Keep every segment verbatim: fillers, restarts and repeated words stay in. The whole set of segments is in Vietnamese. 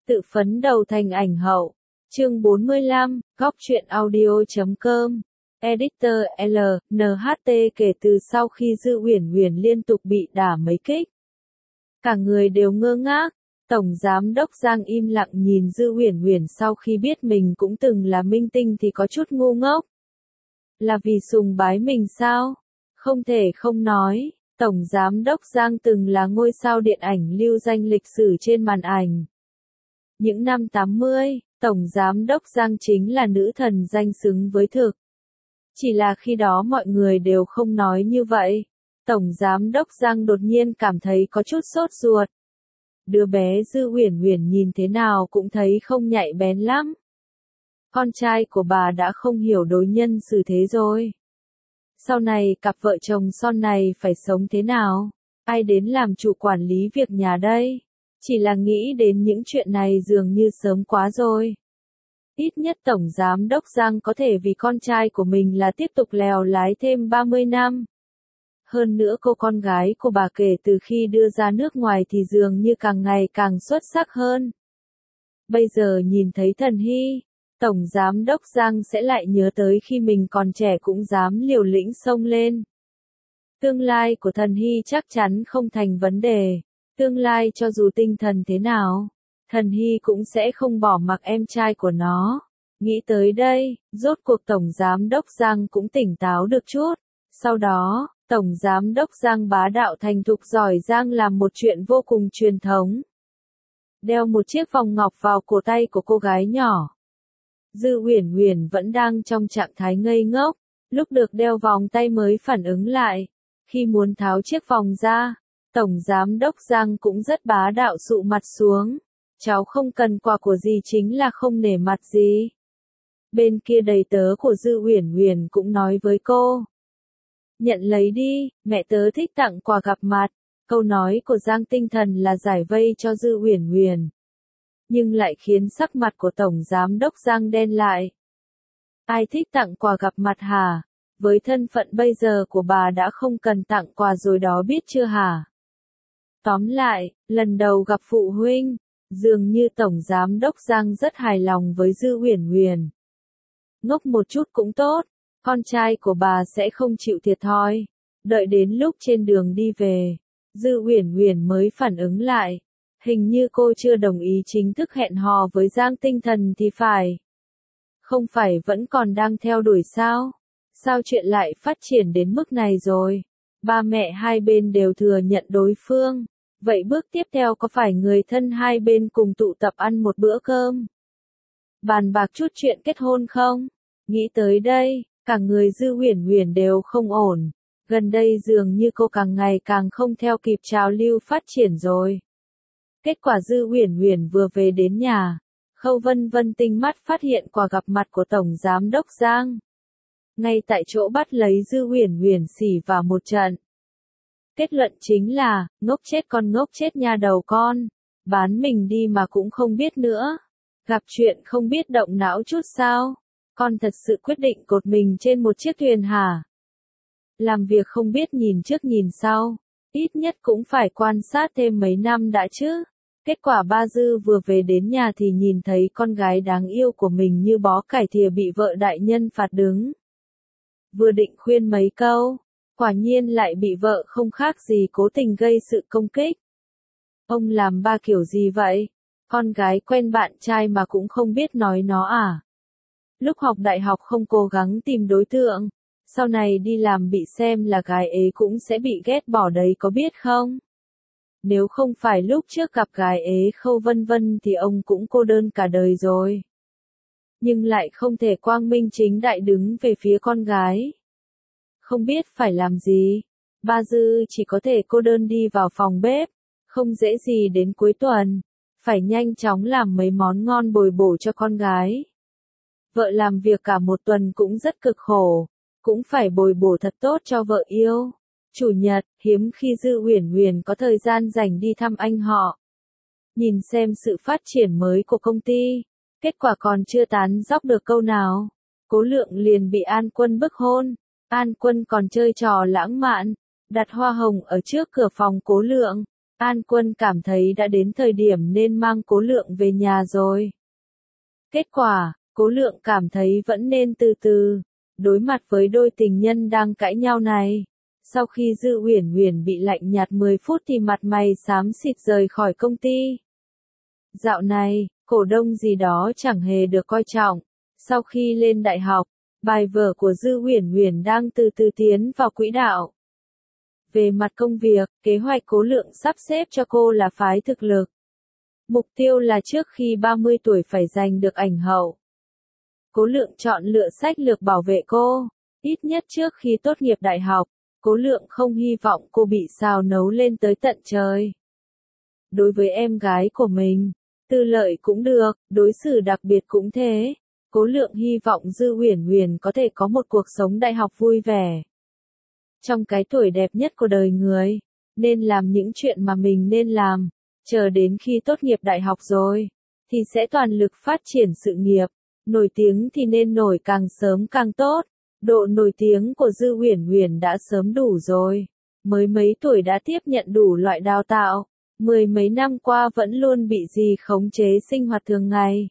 Tự phấn đầu thành ảnh hậu. Chương bốn mươi lăm, góc truyện audio chấm com. Editor L, en hát tê kể từ sau khi Dư Uyển Uyển liên tục bị đả mấy kích. Cả người đều ngơ ngác, Tổng Giám đốc Giang im lặng nhìn Dư Uyển Uyển sau khi biết mình cũng từng là minh tinh thì có chút ngu ngốc. Là vì sùng bái mình sao? Không thể không nói, Tổng Giám đốc Giang từng là ngôi sao điện ảnh lưu danh lịch sử trên màn ảnh. Những năm tám mươi, Tổng Giám đốc Giang chính là nữ thần danh xứng với thực. Chỉ là khi đó mọi người đều không nói như vậy. Tổng Giám đốc Giang đột nhiên cảm thấy có chút sốt ruột. Đứa bé Dư Uyển Uyển nhìn thế nào cũng thấy không nhạy bén lắm. Con trai của bà đã không hiểu đối nhân xử thế rồi. Sau này cặp vợ chồng son này phải sống thế nào? Ai đến làm chủ quản lý việc nhà đây? Chỉ là nghĩ đến những chuyện này dường như sớm quá rồi. Ít nhất Tổng Giám đốc Giang có thể vì con trai của mình là tiếp tục lèo lái thêm ba mươi năm. Hơn nữa cô con gái của bà kể từ khi đưa ra nước ngoài thì dường như càng ngày càng xuất sắc hơn. Bây giờ nhìn thấy Thần Hy, Tổng Giám đốc Giang sẽ lại nhớ tới khi mình còn trẻ cũng dám liều lĩnh xông lên. Tương lai của Thần Hy chắc chắn không thành vấn đề. Tương lai cho dù tinh thần thế nào, Thần Hy cũng sẽ không bỏ mặc em trai của nó. Nghĩ tới đây, rốt cuộc Tổng Giám đốc Giang cũng tỉnh táo được chút. Sau đó, Tổng Giám đốc Giang bá đạo thành thục giỏi giang làm một chuyện vô cùng truyền thống. Đeo một chiếc vòng ngọc vào cổ tay của cô gái nhỏ. Dư Uyển Uyển vẫn đang trong trạng thái ngây ngốc, lúc được đeo vòng tay mới phản ứng lại. Khi muốn tháo chiếc vòng ra, Tổng Giám đốc Giang cũng rất bá đạo sụ mặt xuống. Cháu không cần quà của gì chính là không nể mặt gì. Bên kia đầy tớ của Dư Uyển Uyển cũng nói với cô. Nhận lấy đi, mẹ tớ thích tặng quà gặp mặt. Câu nói của Giang Tinh Thần là giải vây cho Dư Uyển Uyển. Nhưng lại khiến sắc mặt của Tổng Giám đốc Giang đen lại. Ai thích tặng quà gặp mặt hả? Với thân phận bây giờ của bà đã không cần tặng quà rồi đó biết chưa hả? Tóm lại, lần đầu gặp phụ huynh, dường như Tổng Giám đốc Giang rất hài lòng với Dư Uyển Uyển. Ngốc một chút cũng tốt, con trai của bà sẽ không chịu thiệt thòi. Đợi đến lúc trên đường đi về, Dư Uyển Uyển mới phản ứng lại. Hình như cô chưa đồng ý chính thức hẹn hò với Giang Tinh Thần thì phải. Không phải vẫn còn đang theo đuổi sao? Sao chuyện lại phát triển đến mức này rồi? Ba mẹ hai bên đều thừa nhận đối phương. Vậy bước tiếp theo có phải người thân hai bên cùng tụ tập ăn một bữa cơm? Bàn bạc chút chuyện kết hôn không? Nghĩ tới đây, cả người Dư Uyển Uyển đều không ổn. Gần đây dường như cô càng ngày càng không theo kịp trào lưu phát triển rồi. Kết quả Dư Uyển Uyển vừa về đến nhà, Khâu Vân Vân tinh mắt phát hiện quà gặp mặt của Tổng Giám đốc Giang. Ngay tại chỗ bắt lấy Dư Uyển Uyển xỉ vào một trận. Kết luận chính là, ngốc chết con ngốc chết nha đầu con, bán mình đi mà cũng không biết nữa. Gặp chuyện không biết động não chút sao? Con thật sự quyết định cột mình trên một chiếc thuyền hả? Làm việc không biết nhìn trước nhìn sau, ít nhất cũng phải quan sát thêm mấy năm đã chứ. Kết quả ba Dư vừa về đến nhà thì nhìn thấy con gái đáng yêu của mình như bó cải thìa bị vợ đại nhân phạt đứng. Vừa định khuyên mấy câu, quả nhiên lại bị vợ không khác gì cố tình gây sự công kích. Ông làm ba kiểu gì vậy? Con gái quen bạn trai mà cũng không biết nói nó à? Lúc học đại học không cố gắng tìm đối tượng, sau này đi làm bị xem là gái ế cũng sẽ bị ghét bỏ đấy có biết không? Nếu không phải lúc trước gặp gái ế Khâu Vân Vân thì ông cũng cô đơn cả đời rồi. Nhưng lại không thể quang minh chính đại đứng về phía con gái. Không biết phải làm gì, ba Dư chỉ có thể cô đơn đi vào phòng bếp, không dễ gì đến cuối tuần, phải nhanh chóng làm mấy món ngon bồi bổ cho con gái. Vợ làm việc cả một tuần cũng rất cực khổ, cũng phải bồi bổ thật tốt cho vợ yêu. Chủ nhật, hiếm khi Dư Uyển Uyển có thời gian rảnh đi thăm anh họ. Nhìn xem sự phát triển mới của công ty, kết quả còn chưa tán dóc được câu nào. Cố Lượng liền bị An Quân bức hôn. An Quân còn chơi trò lãng mạn, đặt hoa hồng ở trước cửa phòng Cố Lượng. An Quân cảm thấy đã đến thời điểm nên mang Cố Lượng về nhà rồi. Kết quả, Cố Lượng cảm thấy vẫn nên từ từ, đối mặt với đôi tình nhân đang cãi nhau này. Sau khi Dư Uyển Uyển bị lạnh nhạt mười phút thì mặt mày xám xịt rời khỏi công ty. Dạo này, cổ đông gì đó chẳng hề được coi trọng. Sau khi lên đại học, bài vở của Dư Uyển Uyển đang từ từ tiến vào quỹ đạo. Về mặt công việc, kế hoạch Cố Lượng sắp xếp cho cô là phái thực lực. Mục tiêu là trước khi ba mươi tuổi phải giành được ảnh hậu. Cố Lượng chọn lựa sách lược bảo vệ cô, ít nhất trước khi tốt nghiệp đại học. Cố Lượng không hy vọng cô bị xào nấu lên tới tận trời. Đối với em gái của mình, tư lợi cũng được, đối xử đặc biệt cũng thế. Cố Lượng hy vọng Dư Uyển Uyển có thể có một cuộc sống đại học vui vẻ. Trong cái tuổi đẹp nhất của đời người, nên làm những chuyện mà mình nên làm, chờ đến khi tốt nghiệp đại học rồi, thì sẽ toàn lực phát triển sự nghiệp, nổi tiếng thì nên nổi càng sớm càng tốt. Độ nổi tiếng của Dư Uyển Uyển đã sớm đủ rồi, mới mấy tuổi đã tiếp nhận đủ loại đào tạo, mười mấy năm qua vẫn luôn bị dì khống chế sinh hoạt thường ngày.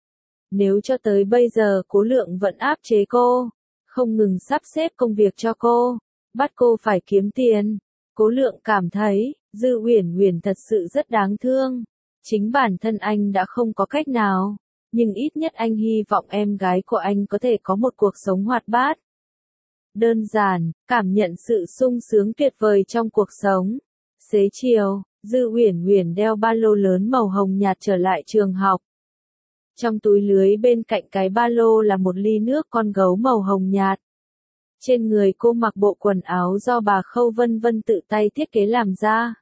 Nếu cho tới bây giờ Cố Lượng vẫn áp chế cô, không ngừng sắp xếp công việc cho cô, bắt cô phải kiếm tiền, Cố Lượng cảm thấy, Dư Uyển Uyển thật sự rất đáng thương. Chính bản thân anh đã không có cách nào, nhưng ít nhất anh hy vọng em gái của anh có thể có một cuộc sống hoạt bát. Đơn giản, cảm nhận sự sung sướng tuyệt vời trong cuộc sống. Xế chiều, Dư Uyển Uyển đeo ba lô lớn màu hồng nhạt trở lại trường học. Trong túi lưới bên cạnh cái ba lô là một ly nước con gấu màu hồng nhạt. Trên người cô mặc bộ quần áo do bà Khâu Vân Vân tự tay thiết kế làm ra.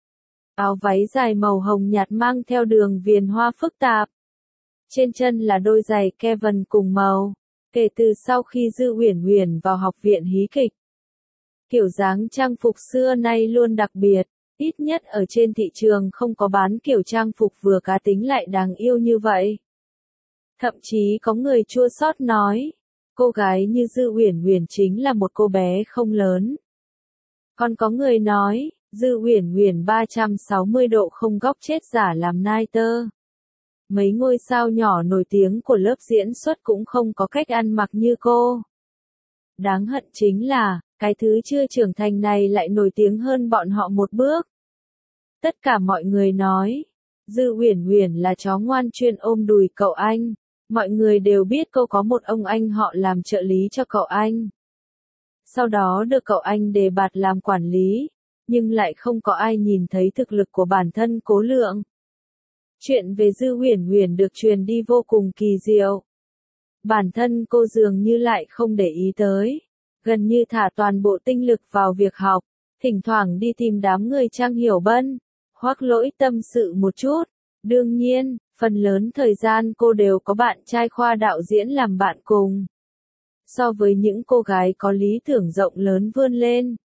Áo váy dài màu hồng nhạt mang theo đường viền hoa phức tạp. Trên chân là đôi giày Kevin cùng màu. Kể từ sau khi Dư Uyển Uyển vào học viện hí kịch, kiểu dáng trang phục xưa nay luôn đặc biệt, ít nhất ở trên thị trường không có bán kiểu trang phục vừa cá tính lại đáng yêu như vậy. Thậm chí có người chua xót nói, cô gái như Dư Uyển Uyển chính là một cô bé không lớn. Còn có người nói, Dư Uyển Uyển ba trăm sáu mươi độ không góc chết giả làm nai tơ. Mấy ngôi sao nhỏ nổi tiếng của lớp diễn xuất cũng không có cách ăn mặc như cô. Đáng hận chính là, cái thứ chưa trưởng thành này lại nổi tiếng hơn bọn họ một bước. Tất cả mọi người nói, Dư Uyển Uyển là chó ngoan chuyên ôm đùi cậu anh. Mọi người đều biết cô có một ông anh họ làm trợ lý cho cậu anh. Sau đó được cậu anh đề bạt làm quản lý, nhưng lại không có ai nhìn thấy thực lực của bản thân Cố Lượng. Chuyện về Dư Uyển Uyển được truyền đi vô cùng kỳ diệu. Bản thân cô dường như lại không để ý tới, gần như thả toàn bộ tinh lực vào việc học, thỉnh thoảng đi tìm đám người Trang Hiểu Bân, Hoắc Lỗi tâm sự một chút. Đương nhiên, phần lớn thời gian cô đều có bạn trai khoa đạo diễn làm bạn cùng. So với những cô gái có lý tưởng rộng lớn vươn lên,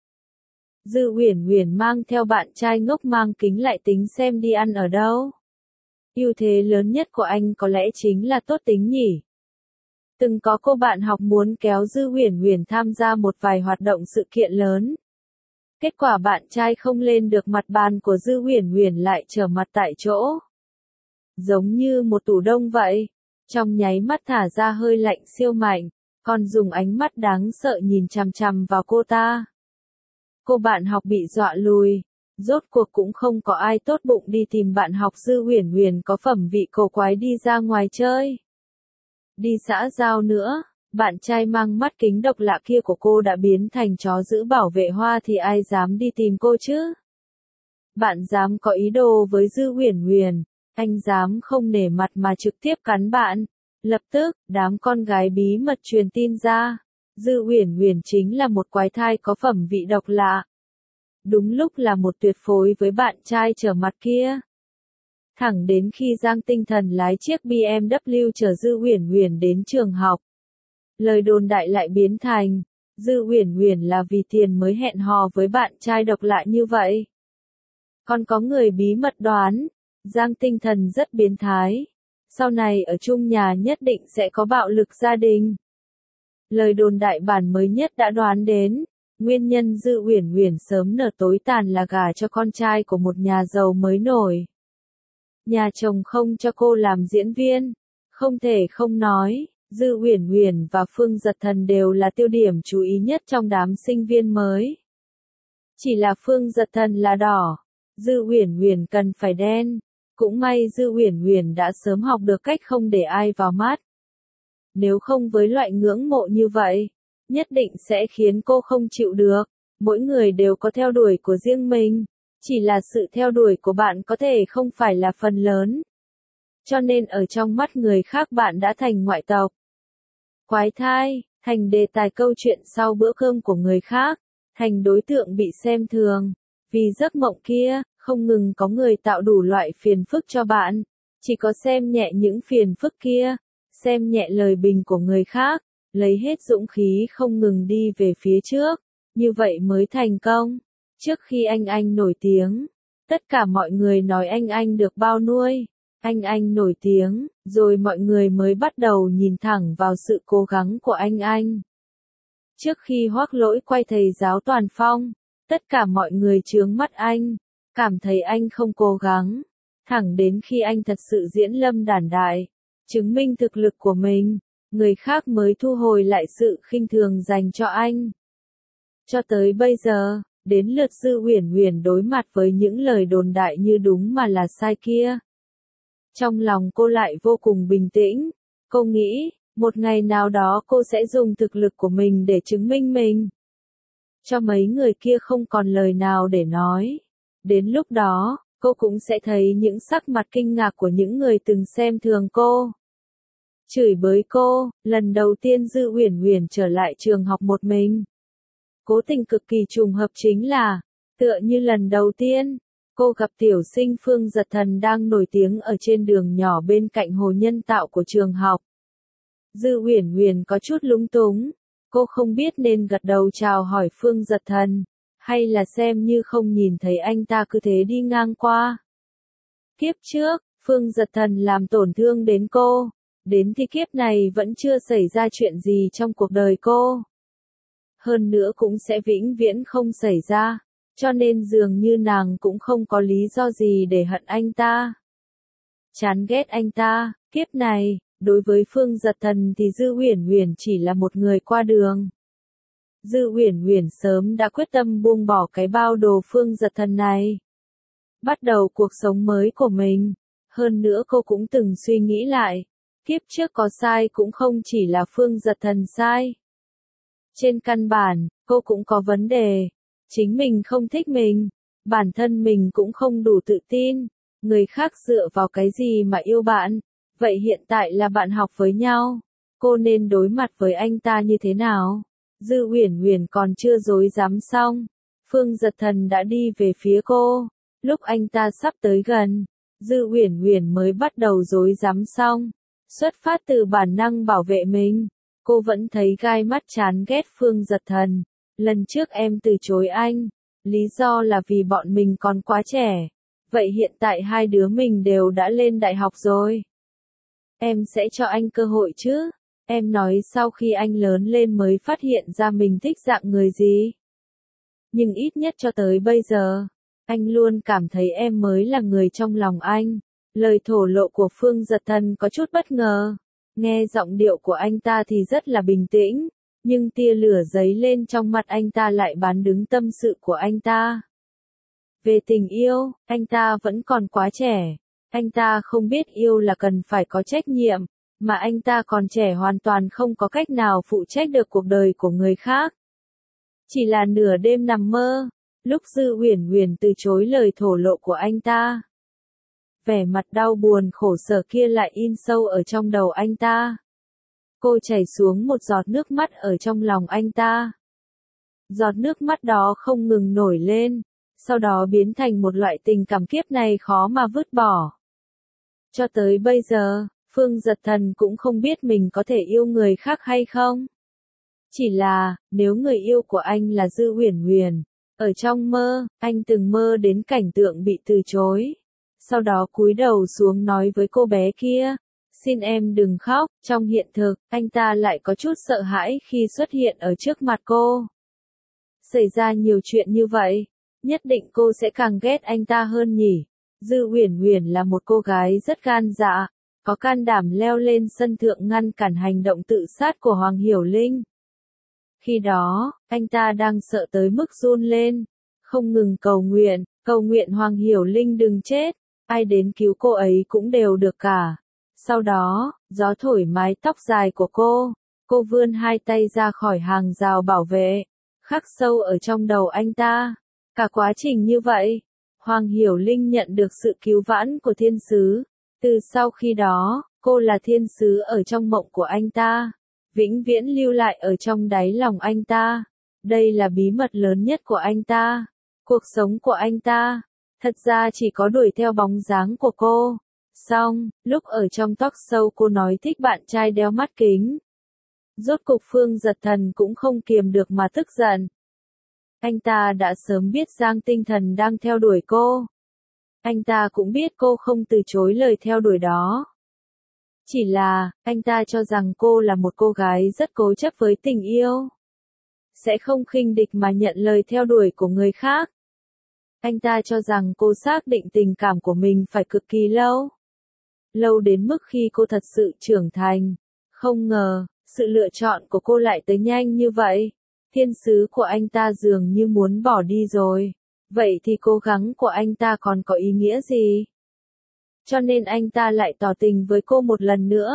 Dư Uyển Uyển mang theo bạn trai ngốc mang kính lại tính xem đi ăn ở đâu. Ưu thế lớn nhất của anh có lẽ chính là tốt tính nhỉ. Từng có cô bạn học muốn kéo Dư Uyển Uyển tham gia một vài hoạt động sự kiện lớn. Kết quả bạn trai không lên được mặt bàn của Dư Uyển Uyển lại trở mặt tại chỗ. Giống như một tủ đông vậy, trong nháy mắt thả ra hơi lạnh siêu mạnh, còn dùng ánh mắt đáng sợ nhìn chằm chằm vào cô ta. Cô bạn học bị dọa lùi, rốt cuộc cũng không có ai tốt bụng đi tìm bạn học Dư Uyển Uyển có phẩm vị cổ quái đi ra ngoài chơi. Đi xã giao nữa, bạn trai mang mắt kính độc lạ kia của cô đã biến thành chó giữ bảo vệ hoa thì ai dám đi tìm cô chứ? Bạn dám có ý đồ với Dư Uyển Uyển, anh dám không nể mặt mà trực tiếp cắn bạn. Lập tức, đám con gái bí mật truyền tin ra, Dư Uyển Uyển chính là một quái thai có phẩm vị độc lạ. Đúng lúc là một tuyệt phối với bạn trai trở mặt kia. Thẳng đến khi Giang Tinh Thần lái chiếc bê em vê chở Dư Uyển Uyển đến trường học, lời đồn đại lại biến thành, Dư Uyển Uyển là vì tiền mới hẹn hò với bạn trai độc lạ như vậy. Còn có người bí mật đoán, Giang Tinh Thần rất biến thái, sau này ở chung nhà nhất định sẽ có bạo lực gia đình. Lời đồn đại bản mới nhất đã đoán đến, Nguyên nhân Dư Uyển Uyển sớm nở tối tàn là gả cho con trai của một nhà giàu mới nổi. Nhà chồng không cho cô làm diễn viên, không thể không nói, Dư Uyển Uyển và Phương Dật Thần đều là tiêu điểm chú ý nhất trong đám sinh viên mới. Chỉ là Phương Dật Thần là đỏ, Dư Uyển Uyển cần phải đen. Cũng may Dư Uyển Uyển đã sớm học được cách không để ai vào mắt. Nếu không với loại ngưỡng mộ như vậy, nhất định sẽ khiến cô không chịu được. Mỗi người đều có theo đuổi của riêng mình, chỉ là sự theo đuổi của bạn có thể không phải là phần lớn. Cho nên ở trong mắt người khác bạn đã thành ngoại tộc. Quái thai, thành đề tài câu chuyện sau bữa cơm của người khác, thành đối tượng bị xem thường. Vì giấc mộng kia, không ngừng có người tạo đủ loại phiền phức cho bạn, chỉ có xem nhẹ những phiền phức kia, xem nhẹ lời bình của người khác, lấy hết dũng khí không ngừng đi về phía trước, như vậy mới thành công. Trước khi anh anh nổi tiếng, tất cả mọi người nói anh anh được bao nuôi, anh anh nổi tiếng, rồi mọi người mới bắt đầu nhìn thẳng vào sự cố gắng của anh anh. Trước khi Hoắc Lỗi quay thầy giáo Toàn Phong, tất cả mọi người chướng mắt anh, cảm thấy anh không cố gắng, thẳng đến khi anh thật sự diễn lâm đản đại, chứng minh thực lực của mình, người khác mới thu hồi lại sự khinh thường dành cho anh. Cho tới bây giờ, đến lượt Dư Uyển Uyển đối mặt với những lời đồn đại như đúng mà là sai kia. Trong lòng cô lại vô cùng bình tĩnh, cô nghĩ, một ngày nào đó cô sẽ dùng thực lực của mình để chứng minh mình. Cho mấy người kia không còn lời nào để nói. Đến lúc đó, cô cũng sẽ thấy những sắc mặt kinh ngạc của những người từng xem thường cô. Chửi bới cô, lần đầu tiên Dư Uyển Uyển trở lại trường học một mình. Cố tình cực kỳ trùng hợp chính là, tựa như lần đầu tiên, cô gặp tiểu sinh Phương Dật Thần đang nổi tiếng ở trên đường nhỏ bên cạnh hồ nhân tạo của trường học. Dư Uyển Uyển có chút lúng túng, cô không biết nên gật đầu chào hỏi Phương Dật Thần, hay là xem như không nhìn thấy anh ta cứ thế đi ngang qua. Kiếp trước, Phương Dật Thần làm tổn thương đến cô, đến thì kiếp này vẫn chưa xảy ra chuyện gì trong cuộc đời cô. Hơn nữa cũng sẽ vĩnh viễn không xảy ra, cho nên dường như nàng cũng không có lý do gì để hận anh ta. Chán ghét anh ta, kiếp này, đối với Phương Dật Thần thì Dư Uyển Uyển chỉ là một người qua đường. Dư Uyển Uyển sớm đã quyết tâm buông bỏ cái bao đồ Phương Dật Thần này, bắt đầu cuộc sống mới của mình. Hơn nữa cô cũng từng suy nghĩ lại, kiếp trước có sai cũng không chỉ là Phương Dật Thần sai. Trên căn bản, cô cũng có vấn đề. Chính mình không thích mình, bản thân mình cũng không đủ tự tin, người khác dựa vào cái gì mà yêu bạn, vậy hiện tại là bạn học với nhau, cô nên đối mặt với anh ta như thế nào? Dư Uyển Uyển còn chưa dối dám xong, Phương Dật Thần đã đi về phía cô, lúc anh ta sắp tới gần, Dư Uyển Uyển mới bắt đầu dối dám xong, xuất phát từ bản năng bảo vệ mình, cô vẫn thấy gai mắt chán ghét Phương Dật Thần. Lần trước em từ chối anh, lý do là vì bọn mình còn quá trẻ. Vậy hiện tại hai đứa mình đều đã lên đại học rồi. Em sẽ cho anh cơ hội chứ? Em nói sau khi anh lớn lên mới phát hiện ra mình thích dạng người gì. Nhưng ít nhất cho tới bây giờ, anh luôn cảm thấy em mới là người trong lòng anh. Lời thổ lộ của Phương Dật Thần có chút bất ngờ. Nghe giọng điệu của anh ta thì rất là bình tĩnh. Nhưng tia lửa giấy lên trong mặt anh ta lại bán đứng tâm sự của anh ta. Về tình yêu, anh ta vẫn còn quá trẻ. Anh ta không biết yêu là cần phải có trách nhiệm, mà anh ta còn trẻ hoàn toàn không có cách nào phụ trách được cuộc đời của người khác. Chỉ là nửa đêm nằm mơ, lúc Dư Uyển Uyển từ chối lời thổ lộ của anh ta. Vẻ mặt đau buồn khổ sở kia lại in sâu ở trong đầu anh ta. Cô chảy xuống một giọt nước mắt ở trong lòng anh ta. Giọt nước mắt đó không ngừng nổi lên, sau đó biến thành một loại tình cảm kiếp này khó mà vứt bỏ. Cho tới bây giờ, Phương Dật Thần cũng không biết mình có thể yêu người khác hay không. Chỉ là, nếu người yêu của anh là Dư Uyển Uyển, ở trong mơ, anh từng mơ đến cảnh tượng bị từ chối. Sau đó cúi đầu xuống nói với cô bé kia, xin em đừng khóc, trong hiện thực, anh ta lại có chút sợ hãi khi xuất hiện ở trước mặt cô. Xảy ra nhiều chuyện như vậy, nhất định cô sẽ càng ghét anh ta hơn nhỉ. Dư Uyển Uyển là một cô gái rất gan dạ, có can đảm leo lên sân thượng ngăn cản hành động tự sát của Hoàng Hiểu Linh. Khi đó, anh ta đang sợ tới mức run lên, không ngừng cầu nguyện, cầu nguyện Hoàng Hiểu Linh đừng chết, ai đến cứu cô ấy cũng đều được cả. Sau đó, gió thổi mái tóc dài của cô, cô vươn hai tay ra khỏi hàng rào bảo vệ, khắc sâu ở trong đầu anh ta. Cả quá trình như vậy, Hoàng Hiểu Linh nhận được sự cứu vãn của thiên sứ. Từ sau khi đó, cô là thiên sứ ở trong mộng của anh ta, vĩnh viễn lưu lại ở trong đáy lòng anh ta. Đây là bí mật lớn nhất của anh ta. Cuộc sống của anh ta, thật ra chỉ có đuổi theo bóng dáng của cô. Xong, lúc ở trong talk show cô nói thích bạn trai đeo mắt kính. Rốt cục Phương Giật Thần cũng không kiềm được mà tức giận. Anh ta đã sớm biết Giang Tinh Thần đang theo đuổi cô. Anh ta cũng biết cô không từ chối lời theo đuổi đó. Chỉ là, anh ta cho rằng cô là một cô gái rất cố chấp với tình yêu. Sẽ không khinh địch mà nhận lời theo đuổi của người khác. Anh ta cho rằng cô xác định tình cảm của mình phải cực kỳ lâu. Lâu đến mức khi cô thật sự trưởng thành. Không ngờ, sự lựa chọn của cô lại tới nhanh như vậy. Thiên sứ của anh ta dường như muốn bỏ đi rồi. Vậy thì cố gắng của anh ta còn có ý nghĩa gì? Cho nên anh ta lại tỏ tình với cô một lần nữa.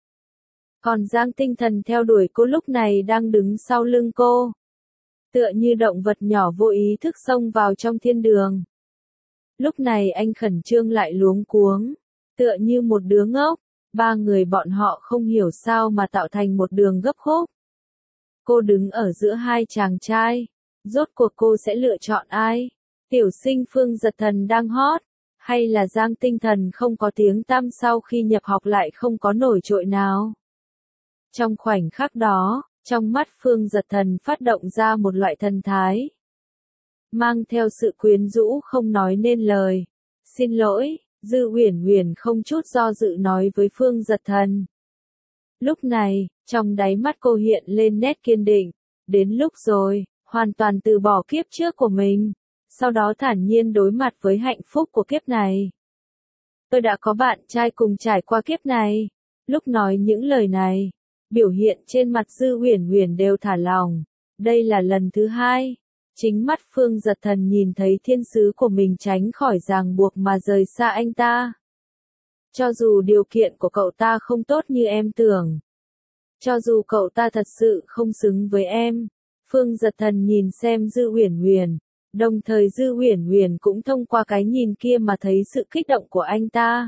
Còn Giang Tinh Thần theo đuổi cô lúc này đang đứng sau lưng cô. Tựa như động vật nhỏ vô ý thức xông vào trong thiên đường. Lúc này anh khẩn trương lại luống cuống. Tựa như một đứa ngốc. Ba người bọn họ không hiểu sao mà tạo thành một đường gấp khúc. Cô đứng ở giữa hai chàng trai. Rốt cuộc cô sẽ lựa chọn ai? Tiểu sinh Phương Giật Thần đang hot. Hay là Giang Tinh Thần không có tiếng tăm sau khi nhập học lại không có nổi trội nào? Trong khoảnh khắc đó, trong mắt Phương Giật Thần phát động ra một loại thần thái. Mang theo sự quyến rũ không nói nên lời. Xin lỗi, Dư Uyển Uyển không chút do dự nói với Phương Giật Thần. Lúc này, trong đáy mắt cô hiện lên nét kiên định. Đến lúc rồi, hoàn toàn từ bỏ kiếp trước của mình. Sau đó thản nhiên đối mặt với hạnh phúc của kiếp này. Tôi đã có bạn trai cùng trải qua kiếp này. Lúc nói những lời này, biểu hiện trên mặt Dư Uyển Uyển đều thả lỏng. Đây là lần thứ hai. Chính mắt Phương Giật Thần nhìn thấy thiên sứ của mình tránh khỏi ràng buộc mà rời xa anh ta. Cho dù điều kiện của cậu ta không tốt như em tưởng. Cho dù cậu ta thật sự không xứng với em. Phương Giật Thần nhìn xem Dư Uyển Uyển. Đồng thời Dư Uyển Uyển cũng thông qua cái nhìn kia mà thấy sự kích động của anh ta.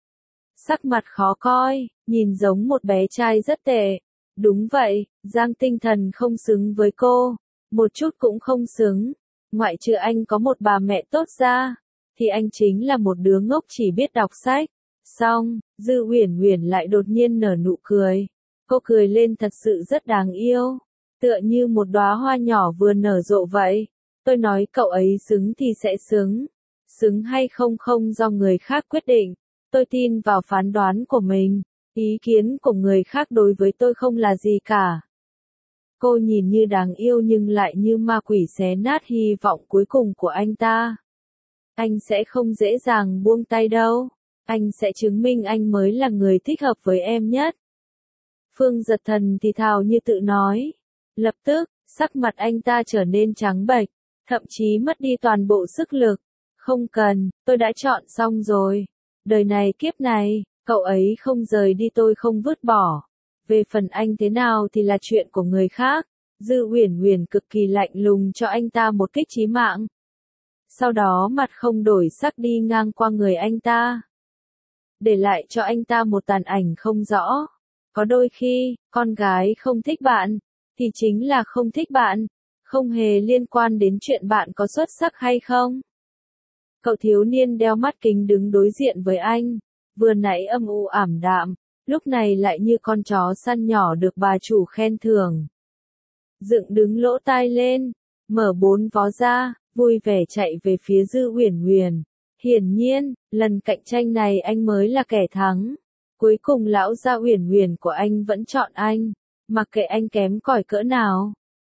Sắc mặt khó coi, nhìn giống một bé trai rất tệ. Đúng vậy, Giang Tinh Thần không xứng với cô. Một chút cũng không xứng. Ngoại trừ anh có một bà mẹ tốt ra, thì anh chính là một đứa ngốc chỉ biết đọc sách. Xong, Dư Uyển Uyển lại đột nhiên nở nụ cười. Cô cười lên thật sự rất đáng yêu. Tựa như một đóa hoa nhỏ vừa nở rộ vậy. Tôi nói cậu ấy xứng thì sẽ xứng. Xứng hay không không do người khác quyết định. Tôi tin vào phán đoán của mình. Ý kiến của người khác đối với tôi không là gì cả. Cô nhìn như đáng yêu nhưng lại như ma quỷ xé nát hy vọng cuối cùng của anh ta. Anh sẽ không dễ dàng buông tay đâu. Anh sẽ chứng minh anh mới là người thích hợp với em nhất. Phương Giật Thần thì thào như tự nói. Lập tức, sắc mặt anh ta trở nên trắng bệch, thậm chí mất đi toàn bộ sức lực. Không cần, tôi đã chọn xong rồi. Đời này kiếp này, cậu ấy không rời đi tôi không vứt bỏ. Về phần anh thế nào thì là chuyện của người khác. Dư Uyển Uyển cực kỳ lạnh lùng cho anh ta một kích chí mạng. Sau đó mặt không đổi sắc đi ngang qua người anh ta. Để lại cho anh ta một tàn ảnh không rõ. Có đôi khi, con gái không thích bạn, thì chính là không thích bạn. Không hề liên quan đến chuyện bạn có xuất sắc hay không. Cậu thiếu niên đeo mắt kính đứng đối diện với anh. Vừa nãy âm u ảm đạm. Lúc này lại như con chó săn nhỏ được bà chủ khen thưởng. Dựng đứng lỗ tai lên, mở bốn vó ra, vui vẻ chạy về phía Dư Uyển Uyển. Hiển nhiên, lần cạnh tranh này anh mới là kẻ thắng. Cuối cùng lão gia Uyển Uyển của anh vẫn chọn anh, mặc kệ anh kém cỏi cỡ nào.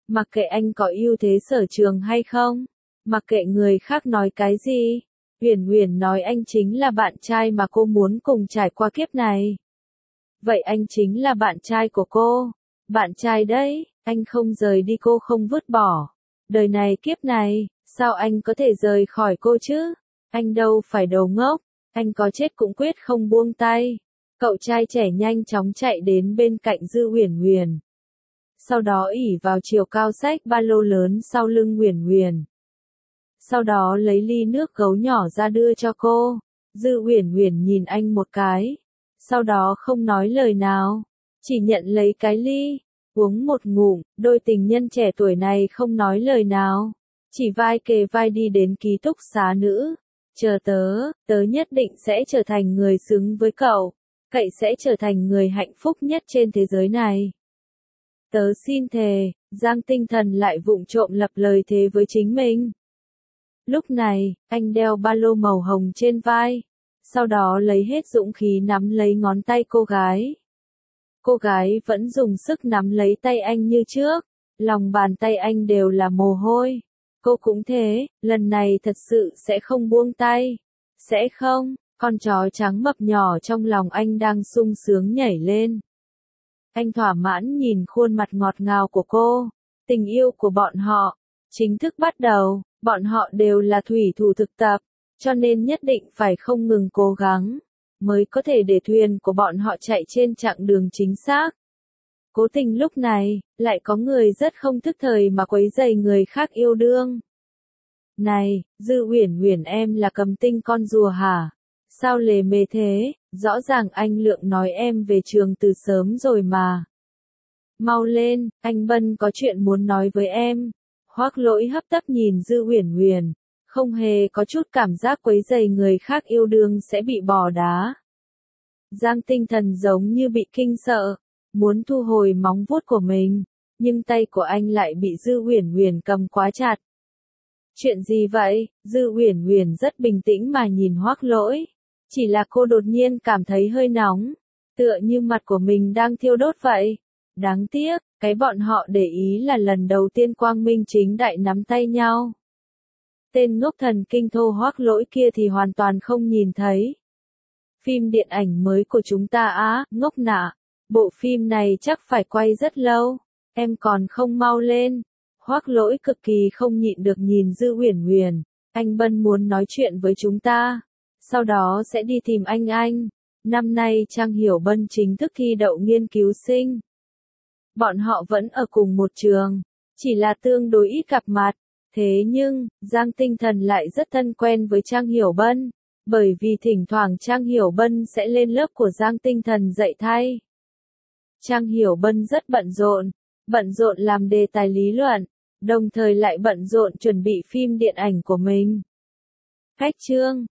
Mặc kệ anh có ưu thế sở trường hay không, mặc kệ người khác nói cái gì, Uyển Uyển nói anh chính là bạn trai mà cô muốn cùng trải qua kiếp này. Vậy anh chính là bạn trai của cô. Bạn trai đấy, anh không rời đi cô không vứt bỏ. Đời này kiếp này, sao anh có thể rời khỏi cô chứ? Anh đâu phải đầu ngốc, anh có chết cũng quyết không buông tay. Cậu trai trẻ nhanh chóng chạy đến bên cạnh Dư Uyển Uyển. Sau đó ỉ vào chiều cao xách ba lô lớn sau lưng Uyển Uyển. Sau đó lấy ly nước gấu nhỏ ra đưa cho cô. Dư Uyển Uyển nhìn anh một cái, sau đó không nói lời nào, chỉ nhận lấy cái ly, uống một ngụm. Đôi tình nhân trẻ tuổi này không nói lời nào, chỉ vai kề vai đi đến ký túc xá nữ. Chờ tớ, tớ nhất định sẽ trở thành người xứng với cậu, cậy sẽ trở thành người hạnh phúc nhất trên thế giới này. Tớ xin thề. Giang Tinh Thần lại vụng trộm lập lời thế với chính mình. Lúc này, anh đeo ba lô màu hồng trên vai, sau đó lấy hết dũng khí nắm lấy ngón tay cô gái. Cô gái vẫn dùng sức nắm lấy tay anh như trước, lòng bàn tay anh đều là mồ hôi. Cô cũng thế, lần này thật sự sẽ không buông tay. Sẽ không, con chó trắng mập nhỏ trong lòng anh đang sung sướng nhảy lên. Anh thỏa mãn nhìn khuôn mặt ngọt ngào của cô. Tình yêu của bọn họ chính thức bắt đầu. Bọn họ đều là thủy thủ thực tập, cho nên nhất định phải không ngừng cố gắng, mới có thể để thuyền của bọn họ chạy trên chặng đường chính xác. Cố tình lúc này, lại có người rất không thức thời mà quấy rầy người khác yêu đương. Này, Dư Uyển Uyển em là cầm tinh con rùa hả? Sao lề mề thế, rõ ràng anh Lượng nói em về trường từ sớm rồi mà. Mau lên, anh Bân có chuyện muốn nói với em. Hoắc Lỗi hấp tấp nhìn Dư Uyển Uyển, không hề có chút cảm giác quấy rầy người khác yêu đương sẽ bị bỏ đá. Giang Tinh Thần giống như bị kinh sợ, muốn thu hồi móng vuốt của mình, nhưng tay của anh lại bị Dư Uyển Uyển cầm quá chặt. Chuyện gì vậy? Dư Uyển Uyển rất bình tĩnh mà nhìn Hoắc Lỗi, chỉ là cô đột nhiên cảm thấy hơi nóng, tựa như mặt của mình đang thiêu đốt vậy. Đáng tiếc, cái bọn họ để ý là lần đầu tiên quang minh chính đại nắm tay nhau. Tên ngốc thần kinh thô Hoắc Lỗi kia thì hoàn toàn không nhìn thấy. Phim điện ảnh mới của chúng ta á, ngốc nạ. Bộ phim này chắc phải quay rất lâu. Em còn không mau lên. Hoắc Lỗi cực kỳ không nhịn được nhìn Dư Uyển Uyển. Anh Bân muốn nói chuyện với chúng ta. Sau đó sẽ đi tìm anh anh. Năm nay Trang Hiểu Bân chính thức thi đậu nghiên cứu sinh. Bọn họ vẫn ở cùng một trường, chỉ là tương đối ít gặp mặt. Thế nhưng, Giang Tinh Thần lại rất thân quen với Trang Hiểu Bân, bởi vì thỉnh thoảng Trang Hiểu Bân sẽ lên lớp của Giang Tinh Thần dạy thay. Trang Hiểu Bân rất bận rộn, bận rộn làm đề tài lý luận, đồng thời lại bận rộn chuẩn bị phim điện ảnh của mình. Cách chương,